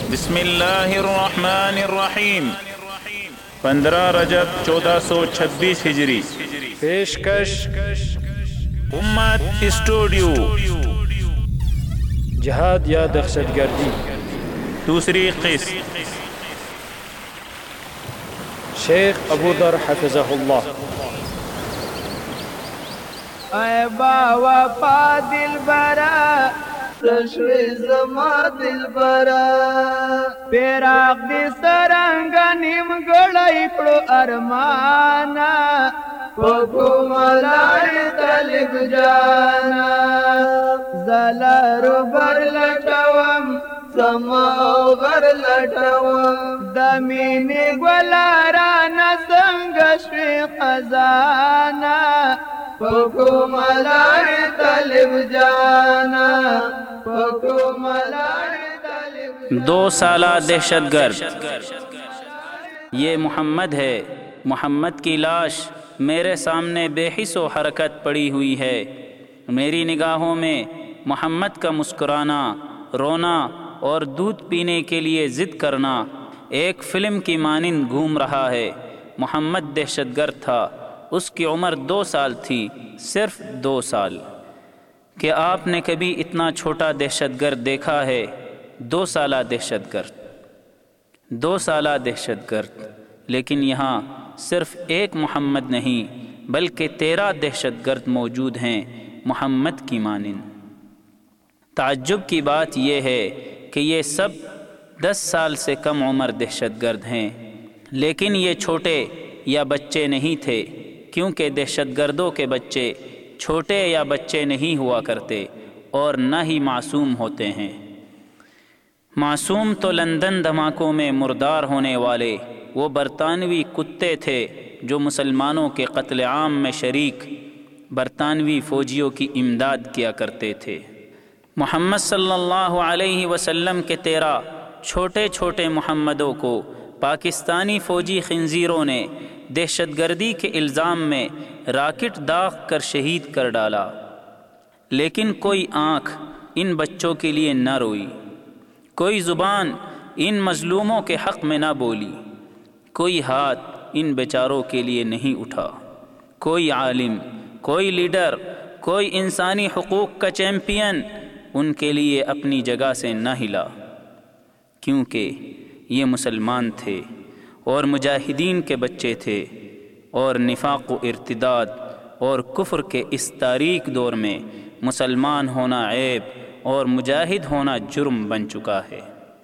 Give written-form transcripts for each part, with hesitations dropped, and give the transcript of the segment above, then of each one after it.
بسم اللہ الرحمن الرحیم 15 رجب 1426 ہجری پیشکش امت اسٹوڈیو جہاد یا دہشت گردی دوسری قسط شیخ ابو ذر حفظہ اللہ اے با وفا دل برا تشوی زما دل برا پیراق دی سرنگ نیم گڑای کڑو ارمانا پکو ملاری طلب جانا زلارو بر لٹوم سماو غر لٹوم دمینی گولارانا سنگشوی خزانا پکو ملاری طلب جانا پکو ملاری طلب 2 سالہ دہشت گرد. یہ محمد ہے. محمد کی لاش میرے سامنے بے حس و حرکت پڑی ہوئی ہے. میری نگاہوں میں محمد کا مسکرانا، رونا اور دودھ پینے کے لیے ضد کرنا ایک فلم کی مانند گھوم رہا ہے. محمد دہشت گرد تھا. اس کی عمر 2 سال تھی، صرف 2 سال. کہ آپ نے کبھی اتنا چھوٹا دہشت گرد دیکھا ہے؟ 2 سالہ دہشت گرد، 2 سالہ دہشت گرد. لیکن یہاں صرف ایک محمد نہیں بلکہ 13 دہشت گرد موجود ہیں محمد کی مانند. تعجب کی بات یہ ہے کہ یہ سب 10 سال سے کم عمر دہشت گرد ہیں. لیکن یہ چھوٹے یا بچے نہیں تھے، کیونکہ دہشت گردوں کے بچے چھوٹے یا بچے نہیں ہوا کرتے اور نہ ہی معصوم ہوتے ہیں. معصوم تو لندن دھماکوں میں مردار ہونے والے وہ برطانوی کتے تھے جو مسلمانوں کے قتل عام میں شریک برطانوی فوجیوں کی امداد کیا کرتے تھے. محمد صلی اللہ علیہ وسلم کے 13 چھوٹے چھوٹے محمدوں کو پاکستانی فوجی خنزیروں نے دہشت گردی کے الزام میں راکٹ داغ کر شہید کر ڈالا. لیکن کوئی آنکھ ان بچوں کے لیے نہ روئی، کوئی زبان ان مظلوموں کے حق میں نہ بولی، کوئی ہاتھ ان بیچاروں کے لیے نہیں اٹھا. کوئی عالم، کوئی لیڈر، کوئی انسانی حقوق کا چیمپئن ان کے لیے اپنی جگہ سے نہ ہلا، کیونکہ یہ مسلمان تھے اور مجاہدین کے بچے تھے، اور نفاق و ارتداد اور کفر کے اس تاریک دور میں مسلمان ہونا عیب اور مجاہد ہونا جرم بن چکا ہے.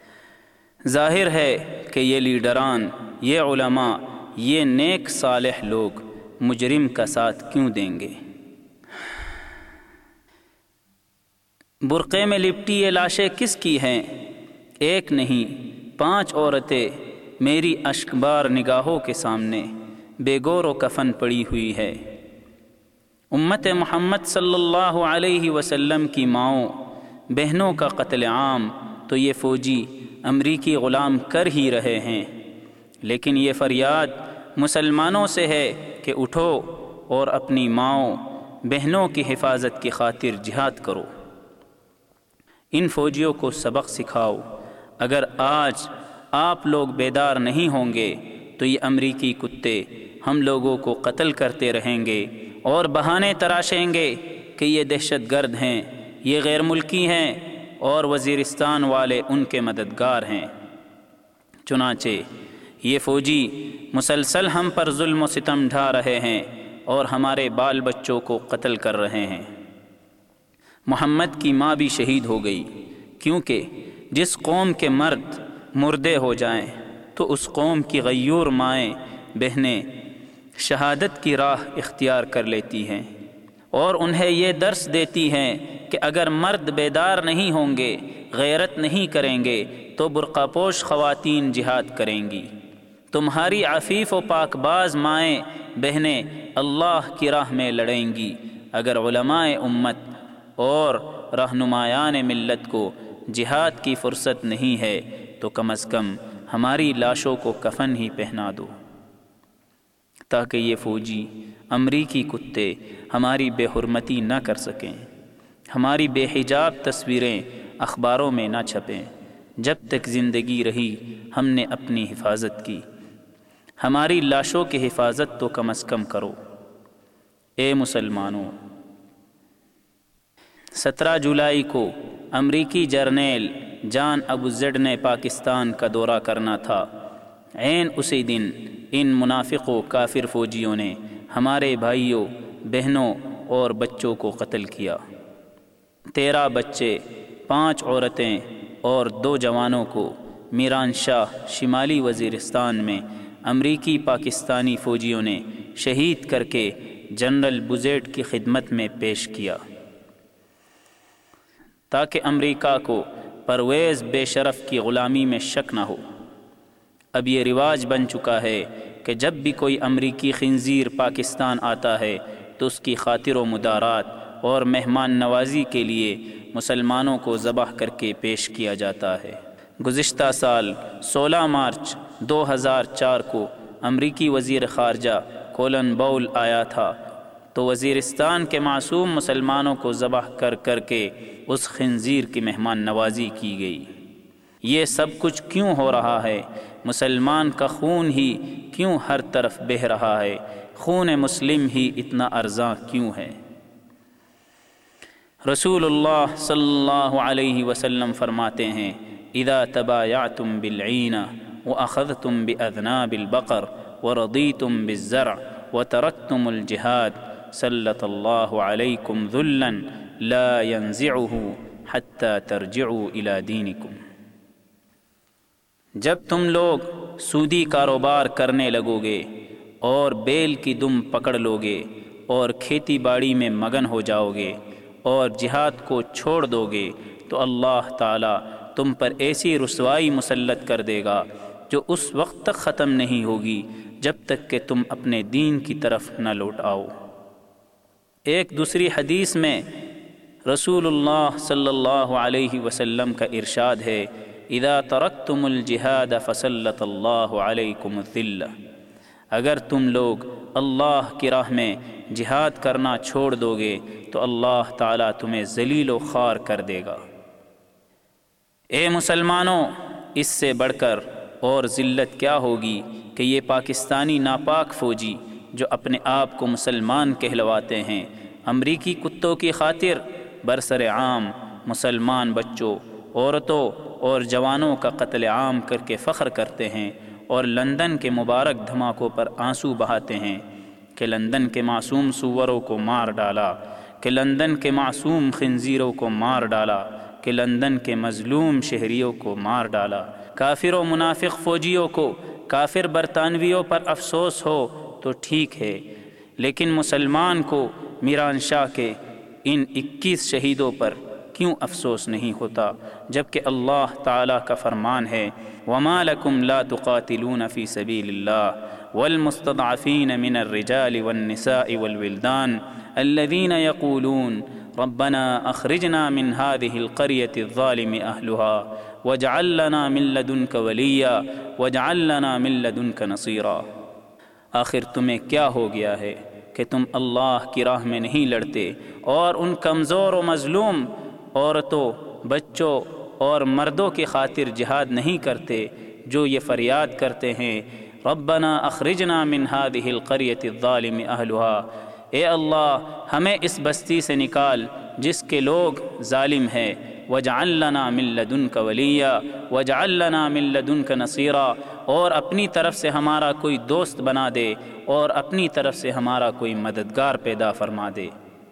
ظاہر ہے کہ یہ لیڈران، یہ علماء، یہ نیک صالح لوگ مجرم کا ساتھ کیوں دیں گے؟ برقعے میں لپٹی یہ لاشیں کس کی ہیں؟ ایک نہیں 5 عورتیں میری اشکبار نگاہوں کے سامنے بے گور و کفن پڑی ہوئی ہے. امت محمد صلی اللہ علیہ وسلم کی ماؤں بہنوں کا قتل عام تو یہ فوجی امریکی غلام کر ہی رہے ہیں. لیکن یہ فریاد مسلمانوں سے ہے کہ اٹھو اور اپنی ماؤں بہنوں کی حفاظت کی خاطر جہاد کرو. ان فوجیوں کو سبق سکھاؤ. اگر آج آپ لوگ بیدار نہیں ہوں گے تو یہ امریکی کتے ہم لوگوں کو قتل کرتے رہیں گے اور بہانے تراشیں گے کہ یہ دہشت گرد ہیں، یہ غیر ملکی ہیں اور وزیرستان والے ان کے مددگار ہیں. چنانچہ یہ فوجی مسلسل ہم پر ظلم و ستم ڈھا رہے ہیں اور ہمارے بال بچوں کو قتل کر رہے ہیں. محمد کی ماں بھی شہید ہو گئی، کیونکہ جس قوم کے مرد مردے ہو جائیں تو اس قوم کی غیور مائیں بہنیں شہادت کی راہ اختیار کر لیتی ہیں اور انہیں یہ درس دیتی ہیں کہ اگر مرد بیدار نہیں ہوں گے، غیرت نہیں کریں گے تو برقع پوش خواتین جہاد کریں گی. تمہاری عفیف و پاک باز مائیں بہنیں اللہ کی راہ میں لڑیں گی. اگر علماء امت اور رہنمایان ملت کو جہاد کی فرصت نہیں ہے تو کم از کم ہماری لاشوں کو کفن ہی پہنا دو، تاکہ یہ فوجی امریکی کتے ہماری بے حرمتی نہ کر سکیں، ہماری بے حجاب تصویریں اخباروں میں نہ چھپیں، جب تک زندگی رہی ہم نے اپنی حفاظت کی، ہماری لاشوں کی حفاظت تو کم از کم کرو۔ اے مسلمانوں، 17 جولائی کو امریکی جرنیل جان ابو زیڈ نے پاکستان کا دورہ کرنا تھا۔ عین اسی دن ان منافق و کافر فوجیوں نے ہمارے بھائیوں، بہنوں اور بچوں کو قتل کیا۔ 13 بچے، 5 عورتیں اور 2 جوانوں کو میران شاہ شمالی وزیرستان میں امریکی پاکستانی فوجیوں نے شہید کر کے جنرل بوزیٹ کی خدمت میں پیش کیا، تاکہ امریکہ کو پرویز بے شرف کی غلامی میں شک نہ ہو۔ اب یہ رواج بن چکا ہے کہ جب بھی کوئی امریکی خنزیر پاکستان آتا ہے تو اس کی خاطر و مدارات اور مہمان نوازی کے لیے مسلمانوں کو ذبح کر کے پیش کیا جاتا ہے۔ گزشتہ سال 16 مارچ 2004 کو امریکی وزیر خارجہ کولن باول آیا تھا تو وزیرستان کے معصوم مسلمانوں کو ذبح کر کے اس خنزیر کی مہمان نوازی کی گئی۔ یہ سب کچھ کیوں ہو رہا ہے؟ مسلمان کا خون ہی کیوں ہر طرف بہہ رہا ہے؟ خون مسلم ہی اتنا ارزاں کیوں ہے؟ رسول اللہ صلی اللہ علیہ وسلم فرماتے ہیں، اذا تبایعتم بالعینہ واخذتم باذناب البقر ورضیتم بالزرع وترکتم الجہاد سلط اللہ علیکم ذلا لا ينزعه حتى ترجعوا الى دینکم۔ جب تم لوگ سودی کاروبار کرنے لگو گے اور بیل کی دم پکڑ لو گے اور کھیتی باڑی میں مگن ہو جاؤ گے اور جہاد کو چھوڑ دو گے تو اللہ تعالیٰ تم پر ایسی رسوائی مسلط کر دے گا جو اس وقت تک ختم نہیں ہوگی جب تک کہ تم اپنے دین کی طرف نہ لوٹ آؤ۔ ایک دوسری حدیث میں رسول اللہ صلی اللہ علیہ وسلم کا ارشاد ہے، اذا ترکتم الجہاد فسلط اللہ علیکم الذلہ۔ اگر تم لوگ اللہ کی راہ میں جہاد کرنا چھوڑ دو گے تو اللہ تعالیٰ تمہیں ذلیل و خوار کر دے گا۔ اے مسلمانوں، اس سے بڑھ کر اور ذلت کیا ہوگی کہ یہ پاکستانی ناپاک فوجی جو اپنے آپ کو مسلمان کہلواتے ہیں، امریکی کتوں کی خاطر برسر عام مسلمان بچوں، عورتوں اور جوانوں کا قتل عام کر کے فخر کرتے ہیں اور لندن کے مبارک دھماکوں پر آنسو بہاتے ہیں کہ لندن کے معصوم سوروں کو مار ڈالا، کہ لندن کے معصوم خنزیروں کو مار ڈالا، کہ لندن کے مظلوم شہریوں کو مار ڈالا۔ کافر و منافق فوجیوں کو کافر برطانویوں پر افسوس ہو تو ٹھیک ہے، لیکن مسلمان کو میران شاہ کے ان 21 شہیدوں پر کیوں افسوس نہیں ہوتا، جبکہ اللہ تعالیٰ کا فرمان ہے، وَمَا لَكُمْ لَا تُقَاتِلُونَ فِي سَبِيلِ اللَّهِ وَالْمُسْتَضْعَفِينَ مِنَ الرِّجَالِ وَالنِّسَاءِ وَالْوِلْدَانِ الَّذِينَ يَقُولُونَ رَبَّنَا أَخْرِجْنَا مِنْ هَذِهِ الْقَرْيَةِ الظَّالِمِ أَهْلُهَا وَاجْعَل لَّنَا مِن لَّدُنكَ وَلِيًّا وَاجْعَل لَّنَا مِن لَّدُنكَ نَصِيرًا۔ آخر تمہیں کیا ہو گیا ہے کہ تم اللہ کی راہ میں نہیں لڑتے اور ان کمزور و مظلوم عورتوں، بچوں اور مردوں کی خاطر جہاد نہیں کرتے جو یہ فریاد کرتے ہیں، ربنا اخرجنا من هذه القرية الظالم اهلها، اے اللہ ہمیں اس بستی سے نکال جس کے لوگ ظالم ہیں، واجعل لنا من لدنك ولیا واجعل لنا من لدنك نصیرا، اور اپنی طرف سے ہمارا کوئی دوست بنا دے اور اپنی طرف سے ہمارا کوئی مددگار پیدا فرما دے۔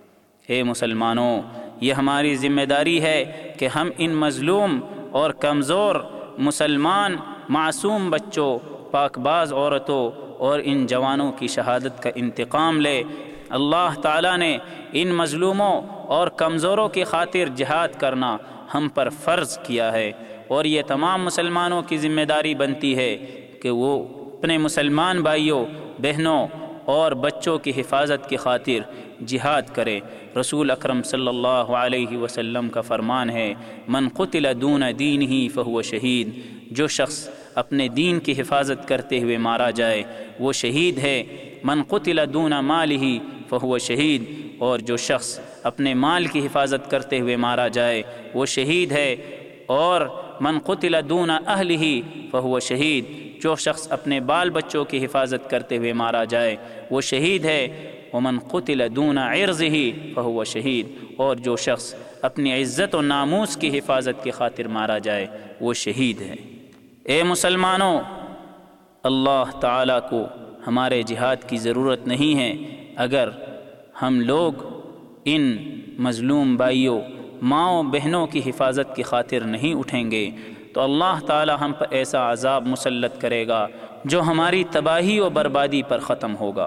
اے مسلمانوں، یہ ہماری ذمہ داری ہے کہ ہم ان مظلوم اور کمزور مسلمان معصوم بچوں، پاک باز عورتوں اور ان جوانوں کی شہادت کا انتقام لے۔ اللہ تعالیٰ نے ان مظلوموں اور کمزوروں کی خاطر جہاد کرنا ہم پر فرض کیا ہے، اور یہ تمام مسلمانوں کی ذمہ داری بنتی ہے کہ وہ اپنے مسلمان بھائیوں، بہنوں اور بچوں کی حفاظت کی خاطر جہاد کرے۔ رسول اکرم صلی اللہ علیہ وسلم کا فرمان ہے، من قتل دون دینہ فہو شہید، جو شخص اپنے دین کی حفاظت کرتے ہوئے مارا جائے وہ شہید ہے۔ من قتل دون مالہ فہو شہید، اور جو شخص اپنے مال کی حفاظت کرتے ہوئے مارا جائے وہ شہید ہے۔ اور من قتل دون اہلہ فہو شہید، جو شخص اپنے بال بچوں کی حفاظت کرتے ہوئے مارا جائے وہ شہید ہے۔ ومن قتل دون عرضہ فہو شہید، اور جو شخص اپنی عزت و ناموس کی حفاظت کی خاطر مارا جائے وہ شہید ہے۔ اے مسلمانوں، اللہ تعالیٰ کو ہمارے جہاد کی ضرورت نہیں ہے۔ اگر ہم لوگ ان مظلوم بھائیوں، ماؤں بہنوں کی حفاظت کی خاطر نہیں اٹھیں گے تو اللہ تعالیٰ ہم پر ایسا عذاب مسلط کرے گا جو ہماری تباہی و بربادی پر ختم ہوگا۔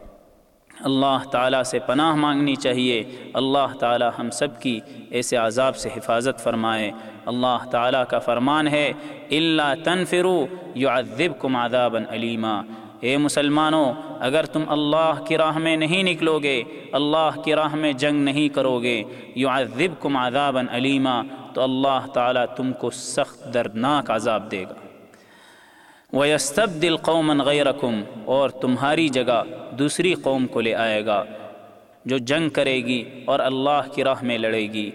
اللہ تعالیٰ سے پناہ مانگنی چاہیے، اللہ تعالیٰ ہم سب کی ایسے عذاب سے حفاظت فرمائے۔ اللہ تعالیٰ کا فرمان ہے الا تنفروا يعذبكم عذابا علیما۔ اے مسلمانوں، اگر تم اللہ کی راہ میں نہیں نکلو گے، اللہ کی راہ میں جنگ نہیں کرو گے، يعذبكم عذابا علیما، تو اللہ تعالیٰ تم کو سخت دردناک عذاب دے گا۔ وَيَسْتَبْدِلْ قَوْمًا غَيْرَكُمْ، اور تمہاری جگہ دوسری قوم کو لے آئے گا جو جنگ کرے گی اور اللہ کی راہ میں لڑے گی۔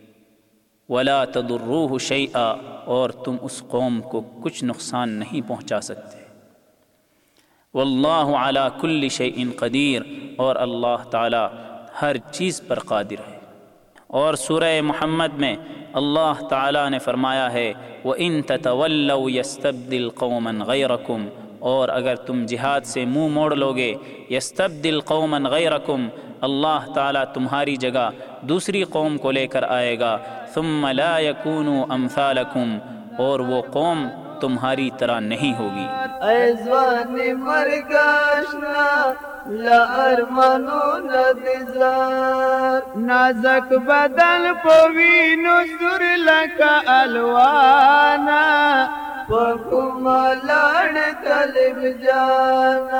وَلَا تَضُرُّوهُ شَيْئًا، اور تم اس قوم کو کچھ نقصان نہیں پہنچا سکتے۔ وَاللَّهُ عَلَى كُلِّ شَيْءٍ قَدِيرٌ، اور اللہ تعالی ہر چیز پر قادر ہے۔ اور سورہ محمد میں اللہ تعالیٰ نے فرمایا ہے وَإِن تَتَوَلَّوْا يَسْتَبْدِلْ قَوْمًا غَيْرَكُمْ، اور اگر تم جہاد سے منہ موڑ لوگے، يَسْتَبْدِلْ قَوْمًا غَيْرَكُمْ، اللہ تعالیٰ تمہاری جگہ دوسری قوم کو لے کر آئے گا، ثُمَّ لَا يَكُونُوا أَمْثَالَكُمْ، اور وہ قوم تمہاری طرح نہیں ہوگی۔ ایزوانی مرگاشنا لارمانو ندزار، نازک بدن پوینو سر لکا الوانا، پکم لڑ طلب جانا،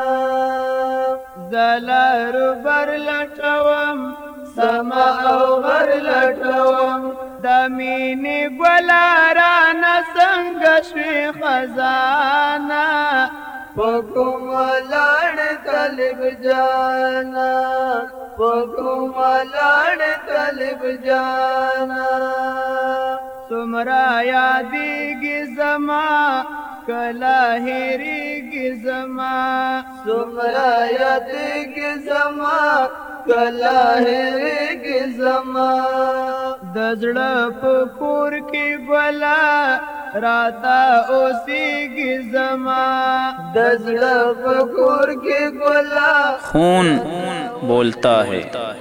زلار بر لٹوم سما او غر لٹوم، دمینی گلاران سنگ شوی خزانا، پکم لڑ طلب جانا، پکم لڑ طلب جانا، سمرا یادیگی زما کلا ہیریگی زما، سمرا یادیگی زما کلا ہیریگی زما، دزڑا پکور کی گولا راتا اوسیگی زما، دزڑا پکور کی گولا خون بولتا ہے۔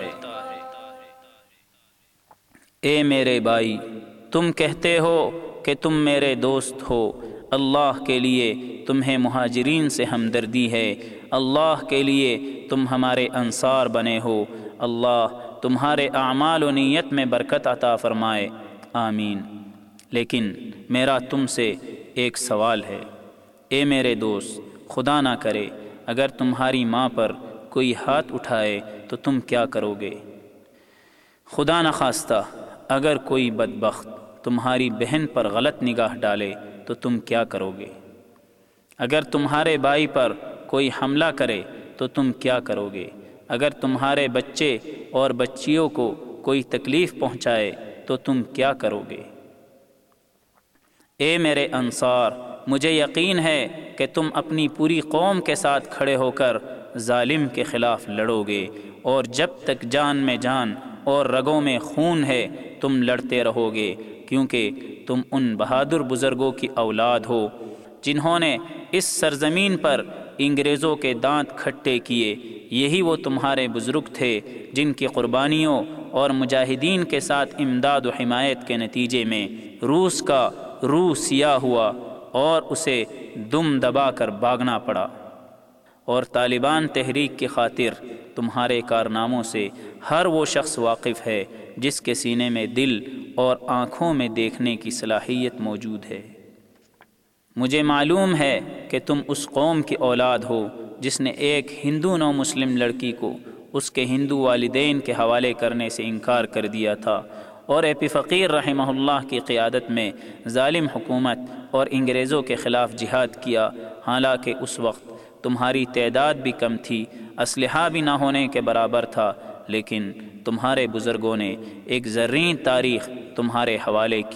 اے میرے بھائی، تم کہتے ہو کہ تم میرے دوست ہو، اللہ کے لیے تمہیں مہاجرین سے ہمدردی ہے، اللہ کے لیے تم ہمارے انصار بنے ہو، اللہ تمہارے اعمال و نیت میں برکت عطا فرمائے، آمین۔ لیکن میرا تم سے ایک سوال ہے، اے میرے دوست، خدا نہ کرے اگر تمہاری ماں پر کوئی ہاتھ اٹھائے تو تم کیا کرو گے؟ خدا نہ خواستہ اگر کوئی بدبخت تمہاری بہن پر غلط نگاہ ڈالے تو تم کیا کرو گے؟ اگر تمہارے بھائی پر کوئی حملہ کرے تو تم کیا کرو گے؟ اگر تمہارے بچے اور بچیوں کو کوئی تکلیف پہنچائے تو تم کیا کرو گے؟ اے میرے انصار، مجھے یقین ہے کہ تم اپنی پوری قوم کے ساتھ کھڑے ہو کر ظالم کے خلاف لڑو گے، اور جب تک جان میں جان اور رگوں میں خون ہے تم لڑتے رہو گے، کیونکہ تم ان بہادر بزرگوں کی اولاد ہو جنہوں نے اس سرزمین پر انگریزوں کے دانت کھٹے کیے۔ یہی وہ تمہارے بزرگ تھے جن کی قربانیوں اور مجاہدین کے ساتھ امداد و حمایت کے نتیجے میں روس کا روح سیاہ ہوا اور اسے دم دبا کر بھاگنا پڑا، اور طالبان تحریک کی خاطر تمہارے کارناموں سے ہر وہ شخص واقف ہے جس کے سینے میں دل اور آنکھوں میں دیکھنے کی صلاحیت موجود ہے۔ مجھے معلوم ہے کہ تم اس قوم کی اولاد ہو جس نے ایک ہندو نو مسلم لڑکی کو اس کے ہندو والدین کے حوالے کرنے سے انکار کر دیا تھا، اور اے پی فقیر رحمہ اللہ کی قیادت میں ظالم حکومت اور انگریزوں کے خلاف جہاد کیا، حالانکہ اس وقت تمہاری تعداد بھی کم تھی، اسلحہ بھی نہ ہونے کے برابر تھا، لیکن تمہارے بزرگوں نے ایک زرین تاریخ تمہارے حوالے کی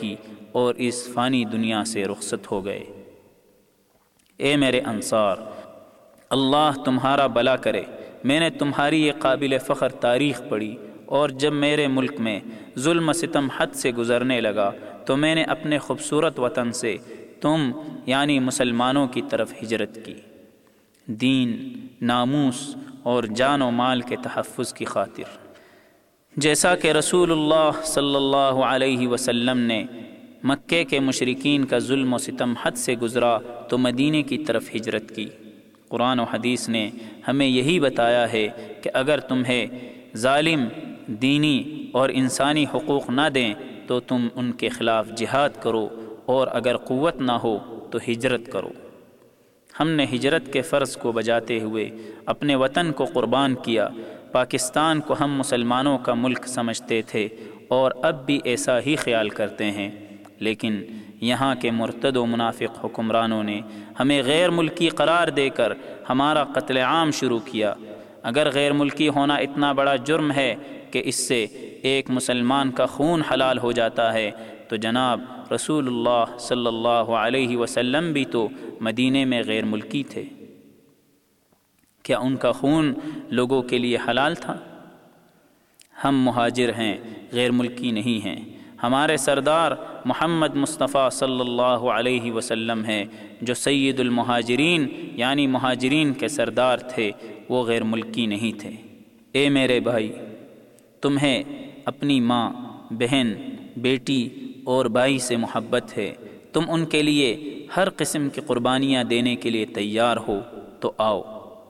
اور اس فانی دنیا سے رخصت ہو گئے۔ اے میرے انصار، اللہ تمہارا بھلا کرے، میں نے تمہاری یہ قابل فخر تاریخ پڑھی، اور جب میرے ملک میں ظلم و ستم حد سے گزرنے لگا تو میں نے اپنے خوبصورت وطن سے تم یعنی مسلمانوں کی طرف ہجرت کی، دین، ناموس اور جان و مال کے تحفظ کی خاطر۔ جیسا کہ رسول اللہ صلی اللہ علیہ وسلم نے مکے کے مشرکین کا ظلم و ستم حد سے گزرا تو مدینے کی طرف ہجرت کی۔ قرآن و حدیث نے ہمیں یہی بتایا ہے کہ اگر تمہیں ظالم دینی اور انسانی حقوق نہ دیں تو تم ان کے خلاف جہاد کرو، اور اگر قوت نہ ہو تو ہجرت کرو۔ ہم نے ہجرت کے فرض کو بجاتے ہوئے اپنے وطن کو قربان کیا۔ پاکستان کو ہم مسلمانوں کا ملک سمجھتے تھے اور اب بھی ایسا ہی خیال کرتے ہیں، لیکن یہاں کے مرتد و منافق حکمرانوں نے ہمیں غیر ملکی قرار دے کر ہمارا قتل عام شروع کیا۔ اگر غیر ملکی ہونا اتنا بڑا جرم ہے کہ اس سے ایک مسلمان کا خون حلال ہو جاتا ہے تو جناب رسول اللہ صلی اللہ علیہ وسلم بھی تو مدینے میں غیر ملکی تھے، کیا ان کا خون لوگوں کے لیے حلال تھا؟ ہم مہاجر ہیں، غیر ملکی نہیں ہیں۔ ہمارے سردار محمد مصطفیٰ صلی اللہ علیہ وسلم ہیں جو سید المہاجرین یعنی مہاجرین کے سردار تھے، وہ غیر ملکی نہیں تھے۔ اے میرے بھائی، تمہیں اپنی ماں، بہن، بیٹی اور بھائی سے محبت ہے، تم ان کے لیے ہر قسم کی قربانیاں دینے کے لیے تیار ہو تو آؤ۔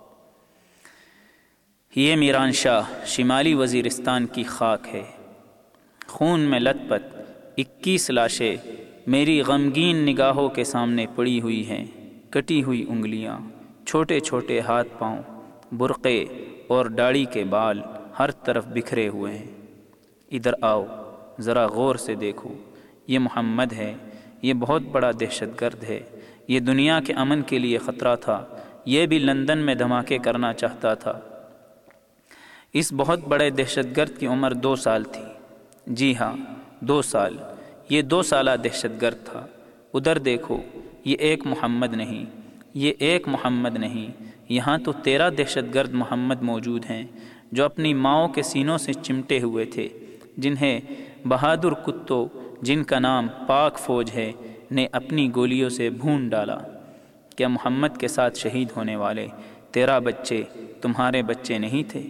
یہ میران شاہ شمالی وزیرستان کی خاک ہے، خون میں لت پت 21 لاشیں میری غمگین نگاہوں کے سامنے پڑی ہوئی ہیں، کٹی ہوئی انگلیاں، چھوٹے چھوٹے ہاتھ پاؤں، برقعے اور داڑھی کے بال ہر طرف بکھرے ہوئے ہیں۔ ادھر آؤ، ذرا غور سے دیکھو، یہ محمد ہے، یہ بہت بڑا دہشت گرد ہے، یہ دنیا کے امن کے لیے خطرہ تھا، یہ بھی لندن میں دھماکے کرنا چاہتا تھا۔ اس بہت بڑے دہشت گرد کی عمر 2 سال تھی، جی ہاں 2 سال، یہ 2 سالہ دہشت گرد تھا۔ ادھر دیکھو، یہ ایک محمد نہیں، یہ ایک محمد نہیں، یہاں تو 13 دہشت گرد محمد موجود ہیں جو اپنی ماؤں کے سینوں سے چمٹے ہوئے تھے، جنہیں بہادر کتوں جن کا نام پاک فوج ہے نے اپنی گولیوں سے بھون ڈالا۔ کیا محمد کے ساتھ شہید ہونے والے 13 بچے تمہارے بچے نہیں تھے؟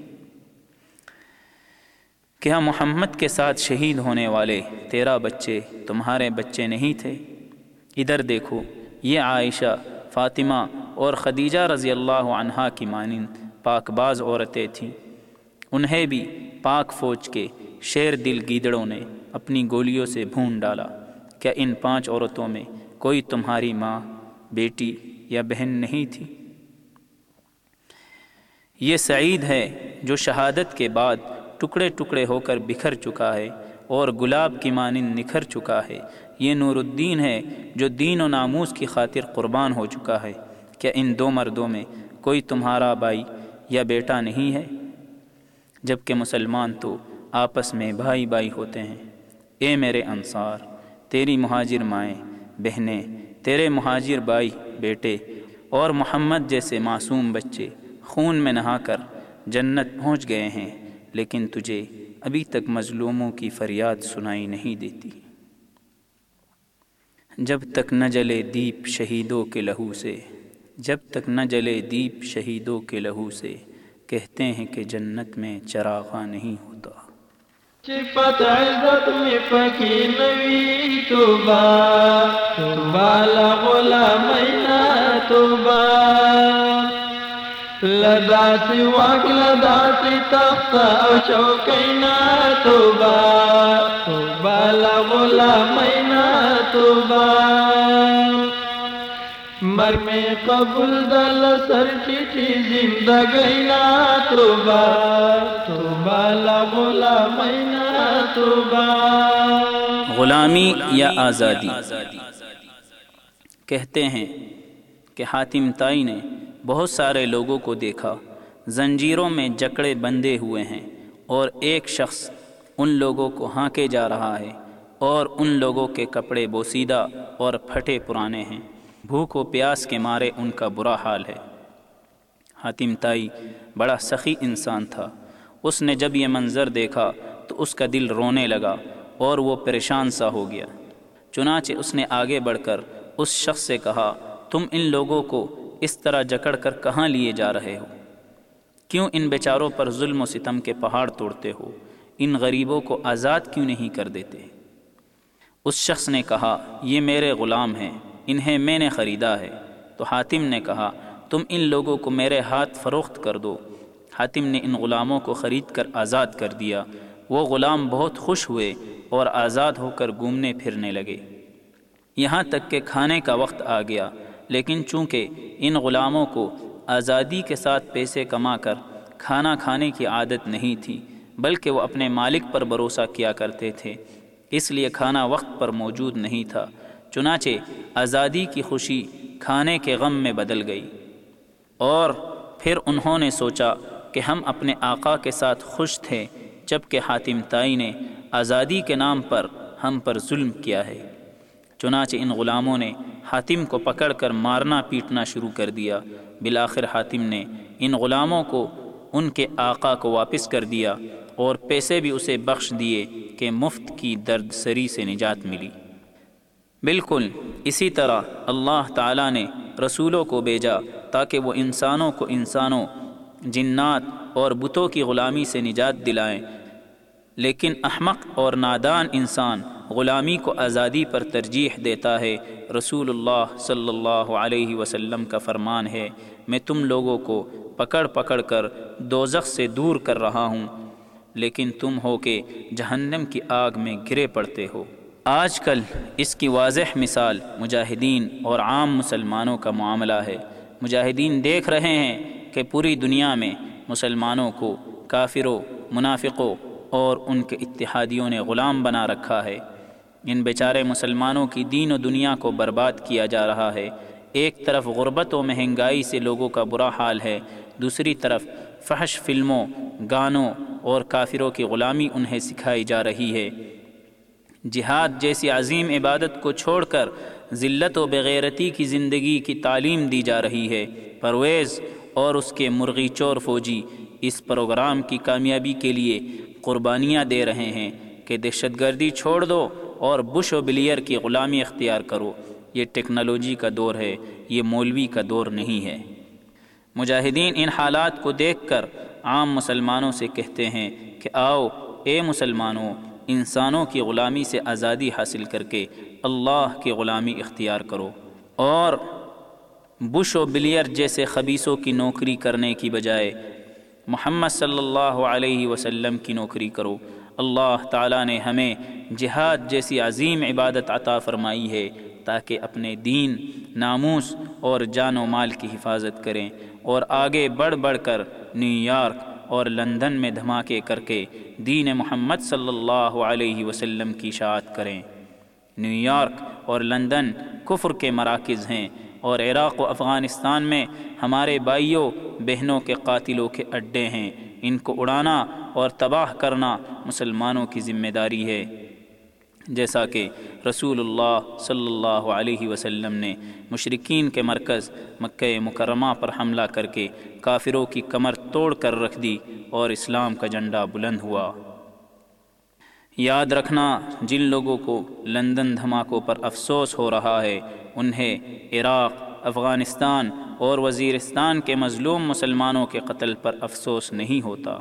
کیا محمد کے ساتھ شہید ہونے والے 13 بچے تمہارے بچے نہیں تھے؟ ادھر دیکھو، یہ عائشہ، فاطمہ اور خدیجہ رضی اللہ عنہا کی مانند پاک باز عورتیں تھیں، انہیں بھی پاک فوج کے شیر دل گیدڑوں نے اپنی گولیوں سے بھون ڈالا۔ کیا ان 5 عورتوں میں کوئی تمہاری ماں، بیٹی یا بہن نہیں تھی؟ یہ سعید ہے جو شہادت کے بعد ٹکڑے ٹکڑے ہو کر بکھر چکا ہے اور گلاب کی مانند نکھر چکا ہے۔ یہ نور الدین ہے جو دین و ناموس کی خاطر قربان ہو چکا ہے۔ کیا ان 2 مردوں میں کوئی تمہارا بھائی یا بیٹا نہیں ہے؟ جبکہ مسلمان تو آپس میں بھائی بھائی ہوتے ہیں۔ اے میرے انصار، تیری مہاجر مائیں، بہنیں، تیرے مہاجر بھائی، بیٹے اور محمد جیسے معصوم بچے خون میں نہا کر جنت پہنچ گئے ہیں، لیکن تجھے ابھی تک مظلوموں کی فریاد سنائی نہیں دیتی۔ جب تک نہ جلے دیپ شہیدوں کے لہو سے، جب تک نہ جلے دیپ شہیدوں کے لہو سے، کہتے ہیں کہ جنت میں چراغاں نہیں ہوتا۔ صفت عزت میں پکی نوی توبہ، توبہ لغلامینا توبہ، لدا سی واق لدا سی تخت او چوکینا توبہ، توبہ لغلامینا توبہ، مر میں قبول دل سر چیٹی زندگینا توبہ، توبہ لغلامینا توبہ۔ غلامی یا آزادی۔ کہتے ہیں کہ حاتم طائی نے بہت سارے لوگوں کو دیکھا، زنجیروں میں جکڑے بندھے ہوئے ہیں، اور ایک شخص ان لوگوں کو ہانکے جا رہا ہے اور ان لوگوں کے کپڑے بوسیدہ اور پھٹے پرانے ہیں، بھوک و پیاس کے مارے ان کا برا حال ہے۔ حاتم طائی بڑا سخی انسان تھا، اس نے جب یہ منظر دیکھا تو اس کا دل رونے لگا اور وہ پریشان سا ہو گیا۔ چنانچہ اس نے آگے بڑھ کر اس شخص سے کہا، تم ان لوگوں کو اس طرح جکڑ کر کہاں لیے جا رہے ہو؟ کیوں ان بیچاروں پر ظلم و ستم کے پہاڑ توڑتے ہو؟ ان غریبوں کو آزاد کیوں نہیں کر دیتے؟ اس شخص نے کہا، یہ میرے غلام ہیں، انہیں میں نے خریدا ہے۔ تو حاتم نے کہا، تم ان لوگوں کو میرے ہاتھ فروخت کر دو۔ حاتم نے ان غلاموں کو خرید کر آزاد کر دیا۔ وہ غلام بہت خوش ہوئے اور آزاد ہو کر گھومنے پھرنے لگے، یہاں تک کہ کھانے کا وقت آ گیا، لیکن چونکہ ان غلاموں کو آزادی کے ساتھ پیسے کما کر کھانا کھانے کی عادت نہیں تھی، بلکہ وہ اپنے مالک پر بھروسہ کیا کرتے تھے، اس لیے کھانا وقت پر موجود نہیں تھا۔ چنانچہ آزادی کی خوشی کھانے کے غم میں بدل گئی، اور پھر انہوں نے سوچا کہ ہم اپنے آقا کے ساتھ خوش تھے، جبکہ حاتم طائی نے آزادی کے نام پر ہم پر ظلم کیا ہے۔ چنانچہ ان غلاموں نے حاتم کو پکڑ کر مارنا پیٹنا شروع کر دیا۔ بالآخر حاتم نے ان غلاموں کو ان کے آقا کو واپس کر دیا اور پیسے بھی اسے بخش دیے کہ مفت کی درد سری سے نجات ملی۔ بالکل اسی طرح اللہ تعالیٰ نے رسولوں کو بھیجا تاکہ وہ انسانوں کو انسانوں، جنات اور بتوں کی غلامی سے نجات دلائیں، لیکن احمق اور نادان انسان غلامی کو آزادی پر ترجیح دیتا ہے۔ رسول اللہ صلی اللہ علیہ وسلم کا فرمان ہے، میں تم لوگوں کو پکڑ پکڑ کر دوزخ سے دور کر رہا ہوں، لیکن تم ہو کہ جہنم کی آگ میں گرے پڑتے ہو۔ آج کل اس کی واضح مثال مجاہدین اور عام مسلمانوں کا معاملہ ہے۔ مجاہدین دیکھ رہے ہیں کہ پوری دنیا میں مسلمانوں کو کافروں، منافقوں اور ان کے اتحادیوں نے غلام بنا رکھا ہے۔ ان بیچارے مسلمانوں کی دین و دنیا کو برباد کیا جا رہا ہے۔ ایک طرف غربت و مہنگائی سے لوگوں کا برا حال ہے، دوسری طرف فحش فلموں، گانوں اور کافروں کی غلامی انہیں سکھائی جا رہی ہے۔ جہاد جیسی عظیم عبادت کو چھوڑ کر ذلت و بغیرتی کی زندگی کی تعلیم دی جا رہی ہے۔ پرویز اور اس کے مرغی چور فوجی اس پروگرام کی کامیابی کے لیے قربانیاں دے رہے ہیں کہ دہشت گردی چھوڑ دو اور بش و بلیئر کی غلامی اختیار کرو۔ یہ ٹیکنالوجی کا دور ہے، یہ مولوی کا دور نہیں ہے۔ مجاہدین ان حالات کو دیکھ کر عام مسلمانوں سے کہتے ہیں کہ آؤ اے مسلمانوں، انسانوں کی غلامی سے آزادی حاصل کر کے اللہ کی غلامی اختیار کرو، اور بش و بلیئر جیسے خبیثوں کی نوکری کرنے کی بجائے محمد صلی اللہ علیہ وسلم کی نوکری کرو۔ اللہ تعالیٰ نے ہمیں جہاد جیسی عظیم عبادت عطا فرمائی ہے تاکہ اپنے دین، ناموس اور جان و مال کی حفاظت کریں، اور آگے بڑھ بڑھ کر نیو یارک اور لندن میں دھماکے کر کے دین محمد صلی اللہ علیہ وسلم کی اشاعت کریں۔ نیو یارک اور لندن کفر کے مراکز ہیں، اور عراق و افغانستان میں ہمارے بھائیوں بہنوں کے قاتلوں کے اڈے ہیں۔ ان کو اڑانا اور تباہ کرنا مسلمانوں کی ذمہ داری ہے، جیسا کہ رسول اللہ صلی اللہ علیہ وسلم نے مشرکین کے مرکز مکہ مکرمہ پر حملہ کر کے کافروں کی کمر توڑ کر رکھ دی اور اسلام کا جھنڈا بلند ہوا۔ یاد رکھنا، جن لوگوں کو لندن دھماکوں پر افسوس ہو رہا ہے، انہیں عراق، افغانستان اور وزیرستان کے مظلوم مسلمانوں کے قتل پر افسوس نہیں ہوتا۔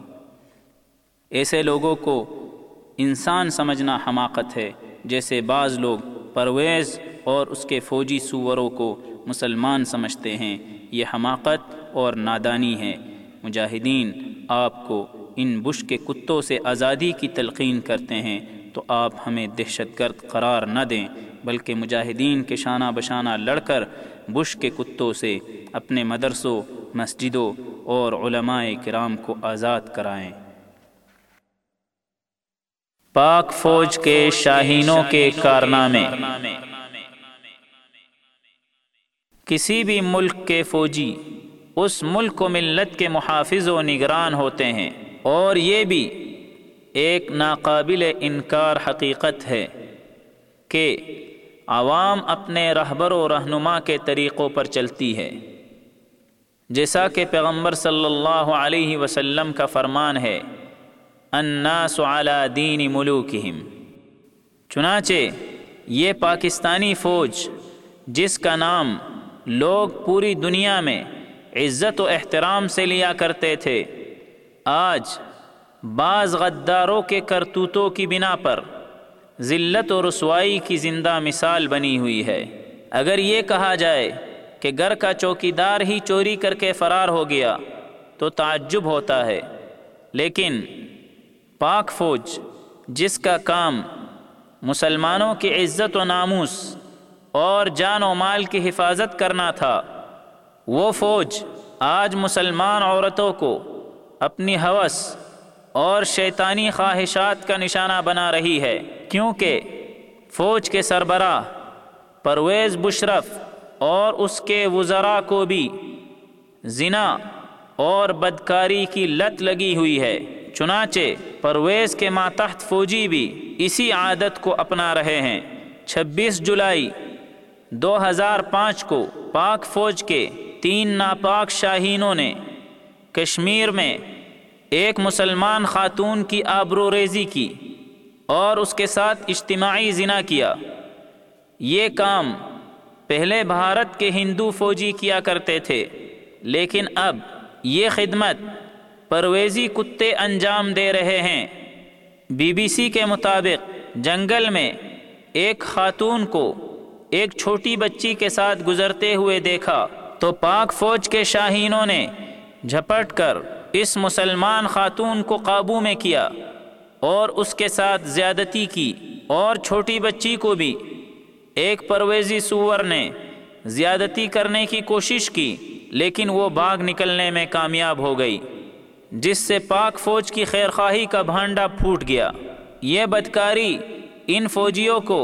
ایسے لوگوں کو انسان سمجھنا حماقت ہے، جیسے بعض لوگ پرویز اور اس کے فوجی سوروں کو مسلمان سمجھتے ہیں۔ یہ حماقت اور نادانی ہے۔ مجاہدین آپ کو ان بش کے کتوں سے آزادی کی تلقین کرتے ہیں، تو آپ ہمیں دہشت گرد قرار نہ دیں، بلکہ مجاہدین کے شانہ بشانہ لڑ کر بش کے کتوں سے اپنے مدرسوں، مسجدوں اور علماء کرام کو آزاد کرائیں۔ پاک فوج کے شاہینوں کے کارنامے۔ کسی بھی ملک کے فوجی اس ملک و ملت کے محافظ و نگران ہوتے ہیں، اور یہ بھی ایک ناقابل انکار حقیقت ہے کہ عوام اپنے رہبر و رہنما کے طریقوں پر چلتی ہے، جیسا کہ پیغمبر صلی اللہ علیہ وسلم کا فرمان ہے، الناس علی دین ملوکہم۔ چنانچہ یہ پاکستانی فوج جس کا نام لوگ پوری دنیا میں عزت و احترام سے لیا کرتے تھے، آج بعض غداروں کے کرتوتوں کی بنا پر ذلت و رسوائی کی زندہ مثال بنی ہوئی ہے۔ اگر یہ کہا جائے کہ گھر کا چوکیدار ہی چوری کر کے فرار ہو گیا تو تعجب ہوتا ہے، لیکن پاک فوج جس کا کام مسلمانوں کی عزت و ناموس اور جان و مال کی حفاظت کرنا تھا، وہ فوج آج مسلمان عورتوں کو اپنی ہوس اور شیطانی خواہشات کا نشانہ بنا رہی ہے، کیونکہ فوج کے سربراہ پرویز مشرف اور اس کے وزراء کو بھی زنا اور بدکاری کی لت لگی ہوئی ہے۔ چنانچہ پرویز کے ماتحت فوجی بھی اسی عادت کو اپنا رہے ہیں۔ 26 جولائی 2005 کو پاک فوج کے 3 ناپاک شاہینوں نے کشمیر میں ایک مسلمان خاتون کی آبرو ریزی کی اور اس کے ساتھ اجتماعی زنا کیا۔ یہ کام پہلے بھارت کے ہندو فوجی کیا کرتے تھے، لیکن اب یہ خدمت پرویزی کتے انجام دے رہے ہیں۔ BBC کے مطابق جنگل میں ایک خاتون کو ایک چھوٹی بچی کے ساتھ گزرتے ہوئے دیکھا تو پاک فوج کے شاہینوں نے جھپٹ کر اس مسلمان خاتون کو قابو میں کیا اور اس کے ساتھ زیادتی کی، اور چھوٹی بچی کو بھی ایک پرویزی سور نے زیادتی کرنے کی کوشش کی، لیکن وہ بھاگ نکلنے میں کامیاب ہو گئی، جس سے پاک فوج کی خیرخواہی کا بھانڈا پھوٹ گیا۔ یہ بدکاری ان فوجیوں کو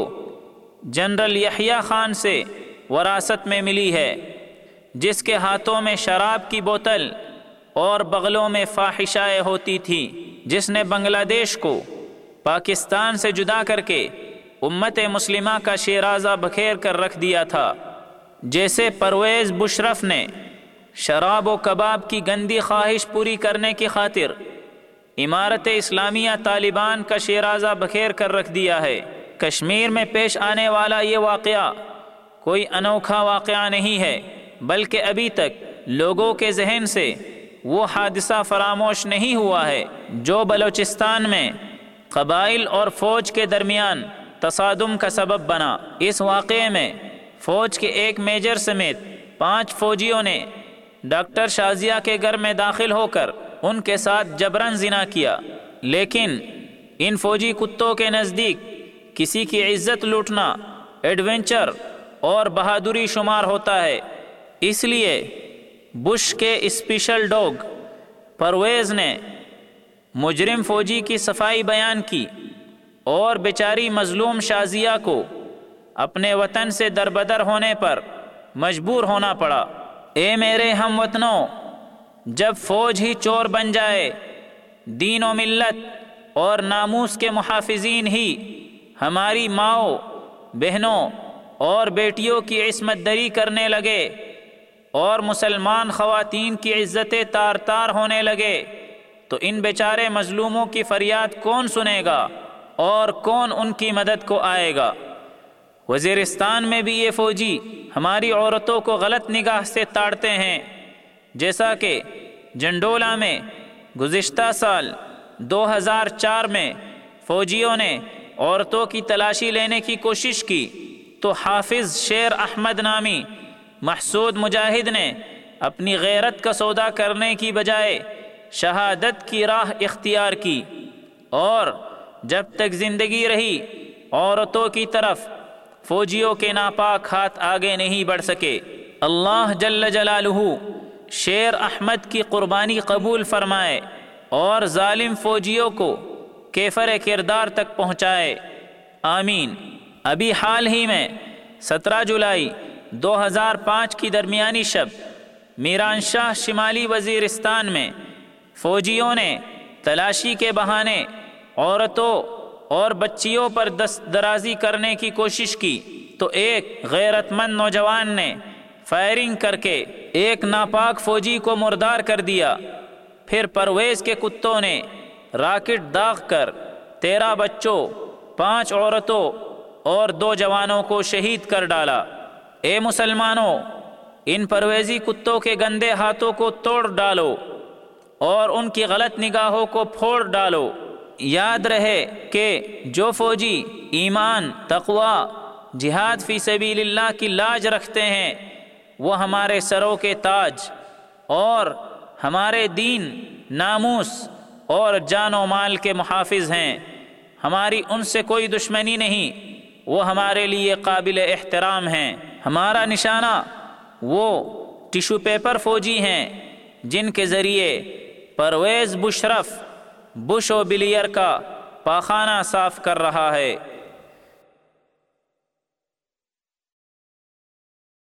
جنرل یحییٰ خان سے وراثت میں ملی ہے، جس کے ہاتھوں میں شراب کی بوتل اور بغلوں میں فاحشائیں ہوتی تھی، جس نے بنگلہ دیش کو پاکستان سے جدا کر کے امت مسلمہ کا شیرازہ بکھیر کر رکھ دیا تھا۔ جیسے پرویز مشرف نے شراب و کباب کی گندی خواہش پوری کرنے کی خاطر امارت اسلامیہ طالبان کا شیرازہ بکھیر کر رکھ دیا ہے۔ کشمیر میں پیش آنے والا یہ واقعہ کوئی انوکھا واقعہ نہیں ہے، بلکہ ابھی تک لوگوں کے ذہن سے وہ حادثہ فراموش نہیں ہوا ہے جو بلوچستان میں قبائل اور فوج کے درمیان تصادم کا سبب بنا۔ اس واقعے میں فوج کے ایک میجر سمیت 5 فوجیوں نے ڈاکٹر شازیہ کے گھر میں داخل ہو کر ان کے ساتھ جبراً زنا کیا، لیکن ان فوجی کتوں کے نزدیک کسی کی عزت لوٹنا ایڈونچر اور بہادری شمار ہوتا ہے۔ اس لیے بش کے اسپیشل ڈاگ پرویز نے مجرم فوجی کی صفائی بیان کی اور بیچاری مظلوم شازیہ کو اپنے وطن سے دربدر ہونے پر مجبور ہونا پڑا۔ اے میرے ہم وطنوں، جب فوج ہی چور بن جائے، دین و ملت اور ناموس کے محافظین ہی ہماری ماؤں، بہنوں اور بیٹیوں کی عصمت دری کرنے لگے اور مسلمان خواتین کی عزتیں تار تار ہونے لگے، تو ان بیچارے مظلوموں کی فریاد کون سنے گا اور کون ان کی مدد کو آئے گا؟ وزیرستان میں بھی یہ فوجی ہماری عورتوں کو غلط نگاہ سے تاڑتے ہیں، جیسا کہ جنڈولا میں گزشتہ سال 2004 میں فوجیوں نے عورتوں کی تلاشی لینے کی کوشش کی تو حافظ شیر احمد نامی محسود مجاہد نے اپنی غیرت کا سودا کرنے کی بجائے شہادت کی راہ اختیار کی، اور جب تک زندگی رہی عورتوں کی طرف فوجیوں کے ناپاک ہاتھ آگے نہیں بڑھ سکے۔ اللہ جل جلالہ شیر احمد کی قربانی قبول فرمائے اور ظالم فوجیوں کو کیفر کردار تک پہنچائے، آمین۔ ابھی حال ہی میں 17 جولائی 2005 کی درمیانی شب میران شاہ شمالی وزیرستان میں فوجیوں نے تلاشی کے بہانے عورتوں اور بچیوں پر دست درازی کرنے کی کوشش کی تو ایک غیرت مند نوجوان نے فائرنگ کر کے ایک ناپاک فوجی کو مردار کر دیا۔ پھر پرویز کے کتوں نے راکٹ داغ کر 13 بچوں، 5 عورتوں اور 2 جوانوں کو شہید کر ڈالا۔ اے مسلمانوں، ان پرویزی کتوں کے گندے ہاتھوں کو توڑ ڈالو اور ان کی غلط نگاہوں کو پھوڑ ڈالو۔ یاد رہے کہ جو فوجی ایمان، تقوی، جہاد فی سبیل اللہ کی لاج رکھتے ہیں وہ ہمارے سروں کے تاج اور ہمارے دین، ناموس اور جان و مال کے محافظ ہیں۔ ہماری ان سے کوئی دشمنی نہیں، وہ ہمارے لیے قابل احترام ہیں۔ ہمارا نشانہ وہ ٹیشو پیپر فوجی ہیں جن کے ذریعے پرویز مشرف بش و بلیئر کا پاخانہ صاف کر رہا ہے۔